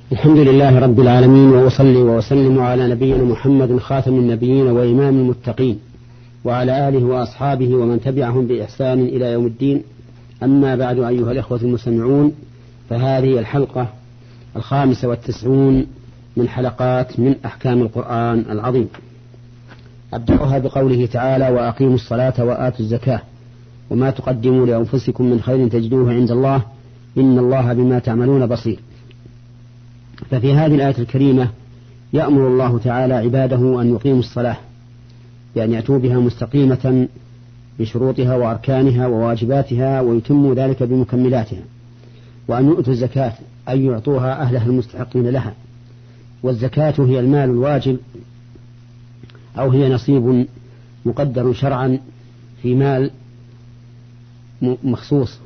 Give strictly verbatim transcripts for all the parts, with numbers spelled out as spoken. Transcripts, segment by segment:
الحمد لله رب العالمين، وأصلي وأسلم على نبينا محمد خاتم النبيين وإمام المتقين، وعلى آله وأصحابه ومن تبعهم بإحسان إلى يوم الدين. أما بعد، أيها الإخوة المستمعون، فهذه الحلقة الخامسة والتسعون من حلقات من أحكام القرآن العظيم. أبدأها بقوله تعالى: وأقيموا الصلاة وآتوا الزكاة وما تقدموا لأنفسكم من خير تجدوه عند الله إن الله بما تعملون بصير. ففي هذه الآية الكريمة يأمر الله تعالى عباده أن يقيموا الصلاة، بأن يأتوا بها مستقيمة بشروطها وأركانها وواجباتها، ويتموا ذلك بمكملاتها، وأن يؤتوا الزكاة أي يعطوها أهلها المستحقين لها. والزكاة هي المال الواجب، أو هي نصيب مقدر شرعا في مال مخصوص.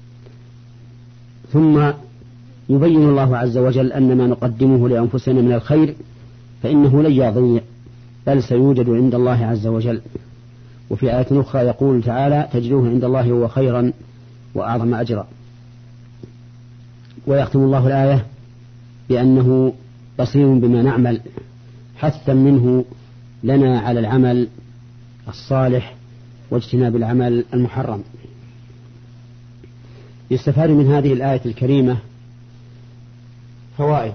ثم يبين الله عز وجل أن ما نقدمه لأنفسنا من الخير فإنه لن يضيع، بل سيوجد عند الله عز وجل. وفي آية أخرى يقول تعالى: تجدوه عند الله هو خيرا وأعظم أجرا. ويختم الله الآية بأنه بصير بما نعمل، حثا منه لنا على العمل الصالح واجتناب العمل المحرم. يستفاد من هذه الآية الكريمة فوائد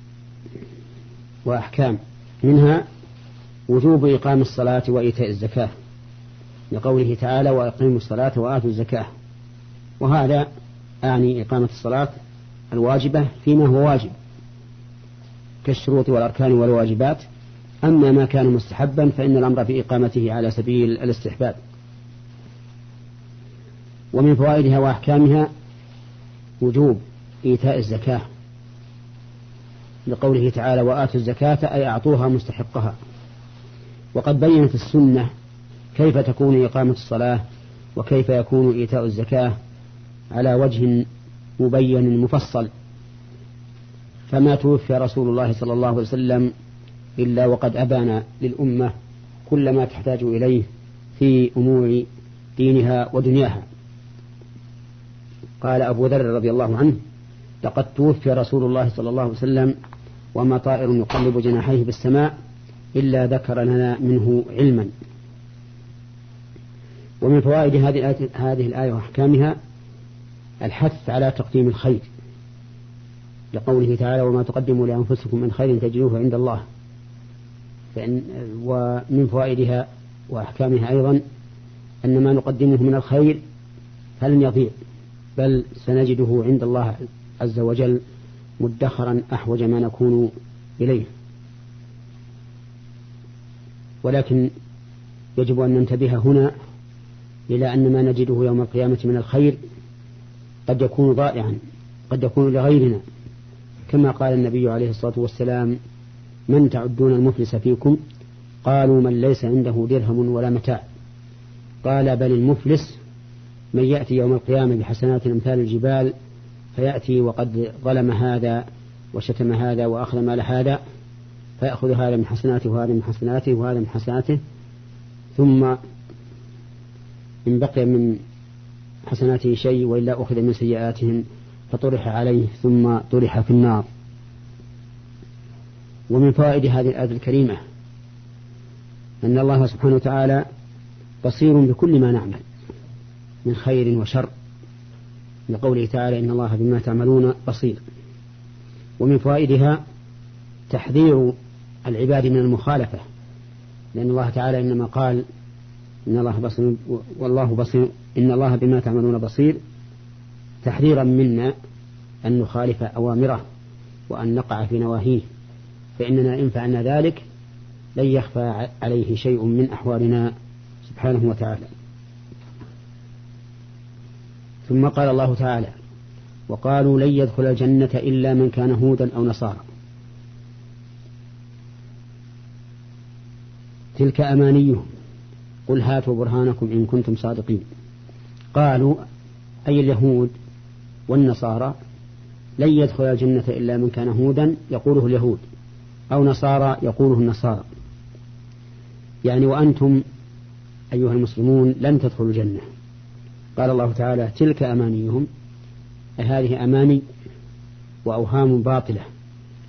وأحكام، منها وجوب إقام الصلاة وإيتاء الزكاة، لقوله تعالى: وأقيموا الصلاة وآتوا الزكاة. وهذا أعني إقامة الصلاة الواجبة فيما هو واجب كالشروط والأركان والواجبات. أما ما كان مستحبا فإن الأمر في إقامته على سبيل الاستحباب. ومن فوائدها وأحكامها وجوب إيتاء الزكاة، لقوله تعالى: وآتوا الزكاة أي أعطوها مستحقها. وقد بينت السنة كيف تكون إقامة الصلاة وكيف يكون إيتاء الزكاة على وجه مبين مفصل. فما توفي رسول الله صلى الله عليه وسلم إلا وقد أبان للأمة كل ما تحتاج إليه في أمور دينها ودنياها. قال أبو ذر رضي الله عنه: لقد توفي رسول الله صلى الله عليه وسلم وما طائر يقلب جناحيه بالسماء إلا ذكر لنا منه علما. ومن فوائد هذه الآية وأحكامها الحث على تقديم الخير، لقوله تعالى: وما تقدموا لأنفسكم من خير تجدوه عند الله. فإن ومن فوائدها وأحكامها أيضا أن ما نقدمه من الخير فلن يضيع، بل سنجده عند الله عز وجل مدخرا أحوج ما نكون إليه. ولكن يجب أن ننتبه هنا إلى أن ما نجده يوم القيامة من الخير قد يكون ضائعا، قد يكون لغيرنا، كما قال النبي عليه الصلاة والسلام: من تعدون المفلس فيكم؟ قالوا: من ليس عنده درهم ولا متاع. قال: بل المفلس من يأتي يوم القيامة بحسنات أمثال الجبال، فيأتي وقد ظلم هذا وشتم هذا وأخذ مال هذا، فيأخذ هذا من حسناته وهذا من حسناته وهذا من حسناته، ثم إن بقي من حسناته شيء وإلا أخذ من سيئاتهم فطرح عليه ثم طرح في النار. ومن فوائد هذه الآية الكريمة أن الله سبحانه وتعالى بصير بكل ما نعمل من خير وشر، لقوله تعالى: إن الله بما تعملون بصير. ومن فوائدها تحذير العباد من المخالفة، لأن الله تعالى إنما قال: إن الله بصير والله بصير إن الله بما تعملون بصير، تحذيرا منا أن نخالف أوامره وأن نقع في نواهيه، فإننا إن فعلنا ذلك لن يخفى عليه شيء من أحوالنا سبحانه وتعالى. ثم قال الله تعالى: وقالوا لن يدخل الجنة إلا من كان هودا أو نصارى. تلك أمانيهم قل هاتوا برهانكم إن كنتم صادقين. قالوا أي اليهود والنصارى لن يدخل الجنة إلا من كان هودا يقوله اليهود، أو نصارى يقوله النصارى، يعني وأنتم أيها المسلمون لن تدخلوا الجنة. قال الله تعالى: تلك أمانيهم، هذه أماني وأوهام باطلة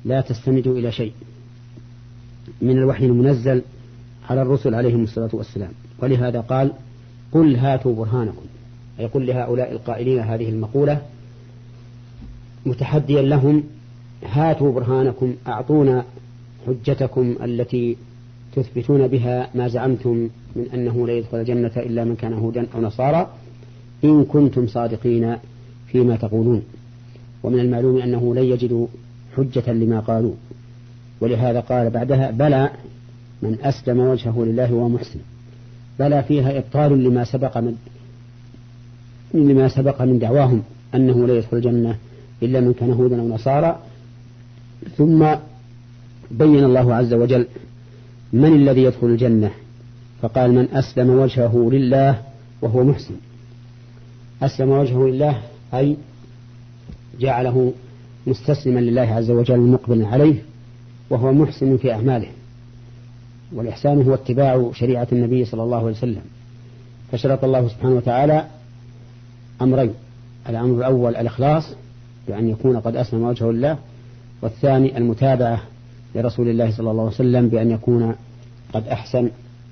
لا تستندوا إلى شيء من الوحي المنزل على الرسل عليهم الصلاة والسلام. ولهذا قال قل هاتوا برهانكم، أي قل لهؤلاء القائلين هذه المقولة متحديا لهم هاتوا برهانكم، أعطونا حجتكم التي تثبتون بها ما زعمتم من أنه لا يدخل الجنة إلا من كان هودا أو نصارى، إن كنتم صادقين فيما تقولون. ومن المعلوم أنه لن يجدوا حجة لما قالوا، ولهذا قال بعدها بلى من أسلم وجهه لله وهو محسن. بلى فيها إبطال لما سبق من لما سبق من دعواهم أنه لا يدخل الجنة إلا من كان هودا أو نصارى. ثم بين الله عز وجل من الذي يدخل الجنة، فقال من أسلم وجهه لله وهو محسن. أسلم وجهه لله أي جعله مستسلما لله عز وجل مقبلا عليه، وهو محسن في أعماله. والإحسان هو اتباع شريعة النبي صلى الله عليه وسلم. فشرط الله سبحانه وتعالى أمرين: الأمر الأول الإخلاص بأن يكون قد أسلم وجهه لله، والثاني المتابعة لرسول الله صلى الله عليه وسلم بأن يكون قد أحسن.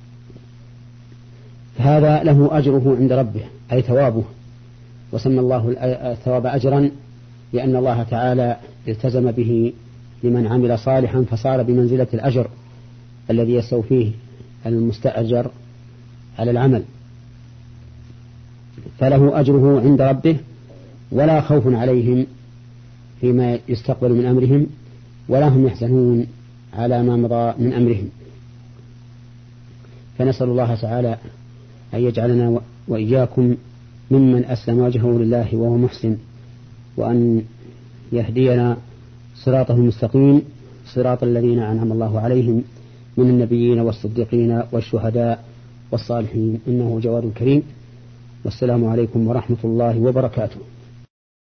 هذا له أجره عند ربه أي ثوابه، وسمى الله الثواب أجرا لأن الله تعالى التزم به لمن عمل صالحا فصار بمنزلة الأجر الذي يستوفيه المستأجر على العمل، فله أجره عند ربه ولا خوف عليهم فيما يستقبل من أمرهم ولا هم يحزنون على ما مضى من أمرهم. فنسأل الله تعالى أن يجعلنا وإياكم ممن أسلم وجهه لله وهو محسن، وأن يهدينا صراطه المستقيم، صراط الذين أنعم الله عليهم من النبيين والصديقين والشهداء والصالحين، إنه جواد كريم. والسلام عليكم ورحمة الله وبركاته.